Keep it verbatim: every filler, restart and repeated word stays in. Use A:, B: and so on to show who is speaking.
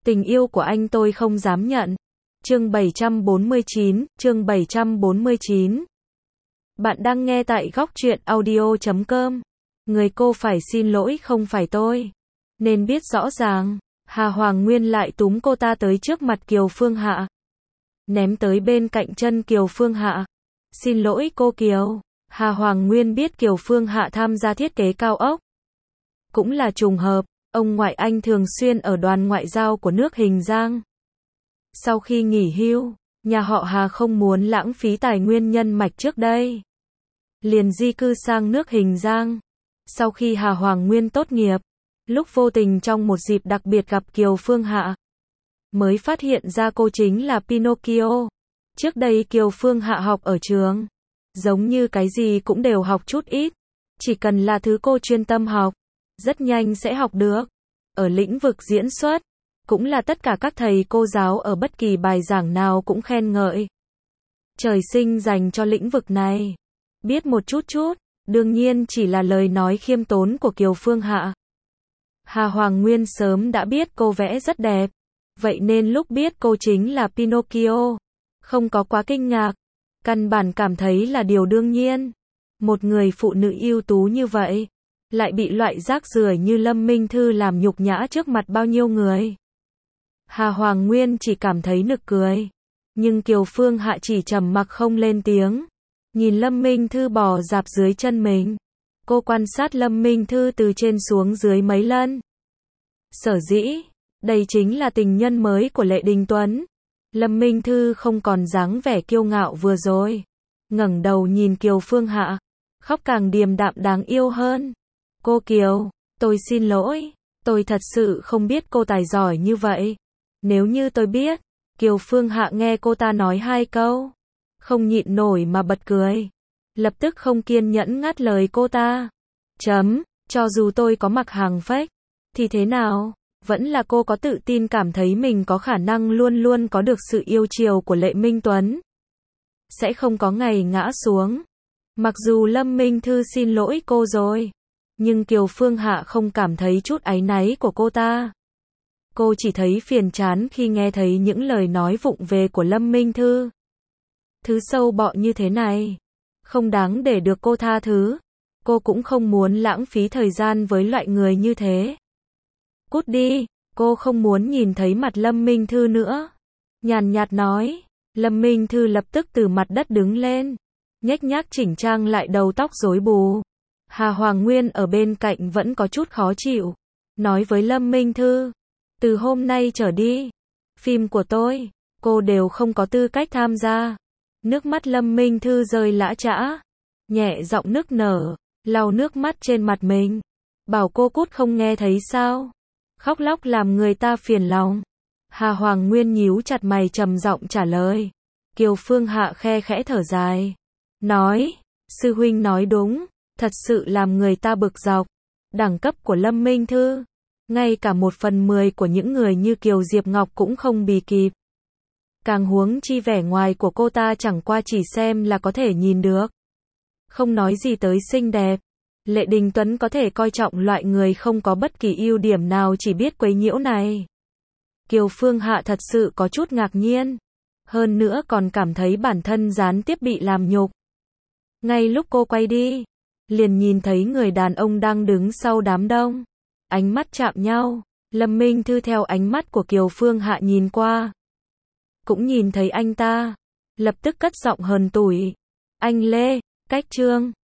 A: Tình yêu của anh tôi không dám nhận. Chương bảy trăm bốn mươi chín, chương bảy trăm bốn mươi chín. Bạn đang nghe tại góc truyện audio chấm com. Người cô phải xin lỗi không phải tôi. Nên biết rõ ràng. Hà Hoàng Nguyên lại túm cô ta tới trước mặt Kiều Phương Hạ. Ném tới bên cạnh chân Kiều Phương Hạ. Xin lỗi cô Kiều. Hà Hoàng Nguyên biết Kiều Phương Hạ tham gia thiết kế cao ốc. Cũng là trùng hợp, ông ngoại anh thường xuyên ở đoàn ngoại giao của nước Hình Giang. Sau khi nghỉ hưu, nhà họ Hà không muốn lãng phí tài nguyên nhân mạch trước đây. Liền di cư sang nước Hình Giang. Sau khi Hà Hoàng Nguyên tốt nghiệp, lúc vô tình trong một dịp đặc biệt gặp Kiều Phương Hạ, mới phát hiện ra cô chính là Pinocchio. Trước đây Kiều Phương Hạ học ở trường, giống như cái gì cũng đều học chút ít. Chỉ cần là thứ cô chuyên tâm học, rất nhanh sẽ học được. Ở lĩnh vực diễn xuất, cũng là tất cả các thầy cô giáo ở bất kỳ bài giảng nào cũng khen ngợi. Trời sinh dành cho lĩnh vực này. Biết một chút chút, đương nhiên chỉ là lời nói khiêm tốn của Kiều Phương Hạ. Hà Hoàng Nguyên sớm đã biết cô vẽ rất đẹp. Vậy nên lúc biết cô chính là Pinocchio, không có quá kinh ngạc. Căn bản cảm thấy là điều đương nhiên. Một người phụ nữ ưu tú như vậy, lại bị loại rác rưởi như Lâm Minh Thư làm nhục nhã trước mặt bao nhiêu người. Hà Hoàng Nguyên chỉ cảm thấy nực cười. Nhưng Kiều Phương Hạ chỉ trầm mặc không lên tiếng. Nhìn Lâm Minh Thư bò dạp dưới chân mình. Cô quan sát Lâm Minh Thư từ trên xuống dưới mấy lần. Sở dĩ, đây chính là tình nhân mới của Lệ Đình Tuấn. Lâm Minh Thư không còn dáng vẻ kiêu ngạo vừa rồi. Ngẩng đầu nhìn Kiều Phương Hạ, khóc càng điềm đạm đáng yêu hơn. Cô Kiều, tôi xin lỗi, tôi thật sự không biết cô tài giỏi như vậy. Nếu như tôi biết, Kiều Phương Hạ nghe cô ta nói hai câu, không nhịn nổi mà bật cười. Lập tức không kiên nhẫn ngắt lời cô ta. Chấm, cho dù tôi có mặc hàng fake, thì thế nào? Vẫn là cô có tự tin cảm thấy mình có khả năng luôn luôn có được sự yêu chiều của Lệ Minh Tuấn. Sẽ không có ngày ngã xuống. Mặc dù Lâm Minh Thư xin lỗi cô rồi, nhưng Kiều Phương Hạ không cảm thấy chút áy náy của cô ta. Cô chỉ thấy phiền chán khi nghe thấy những lời nói vụng về của Lâm Minh Thư. Thứ sâu bọ như thế này, không đáng để được cô tha thứ. Cô cũng không muốn lãng phí thời gian với loại người như thế. Cút đi, cô không muốn nhìn thấy mặt Lâm Minh Thư nữa. Nhàn nhạt nói. Lâm Minh Thư lập tức từ mặt đất đứng lên, nhếch nhác chỉnh trang lại đầu tóc rối bù. Hà Hoàng Nguyên ở bên cạnh vẫn có chút khó chịu, nói với Lâm Minh Thư, từ hôm nay trở đi, phim của tôi, cô đều không có tư cách tham gia. Nước mắt Lâm Minh Thư rơi lã chã, nhẹ giọng nức nở, lau nước mắt trên mặt mình. Bảo cô cút không nghe thấy sao? Khóc lóc làm người ta phiền lòng. Hà Hoàng Nguyên nhíu chặt mày trầm giọng trả lời. Kiều Phương Hạ khe khẽ thở dài, nói, sư huynh nói đúng, thật sự làm người ta bực dọc. Đẳng cấp của Lâm Minh Thư, ngay cả một phần mười của những người như Kiều Diệp Ngọc cũng không bì kịp. Càng huống chi vẻ ngoài của cô ta chẳng qua chỉ xem là có thể nhìn được. Không nói gì tới xinh đẹp. Lệ Đình Tuấn có thể coi trọng loại người không có bất kỳ ưu điểm nào chỉ biết quấy nhiễu này. Kiều Phương Hạ thật sự có chút ngạc nhiên. Hơn nữa còn cảm thấy bản thân gián tiếp bị làm nhục. Ngay lúc cô quay đi, liền nhìn thấy người đàn ông đang đứng sau đám đông. Ánh mắt chạm nhau, Lâm Minh Thư theo ánh mắt của Kiều Phương Hạ nhìn qua. Cũng nhìn thấy anh ta, lập tức cất giọng hờn tủi. Anh Lê, cách Trương,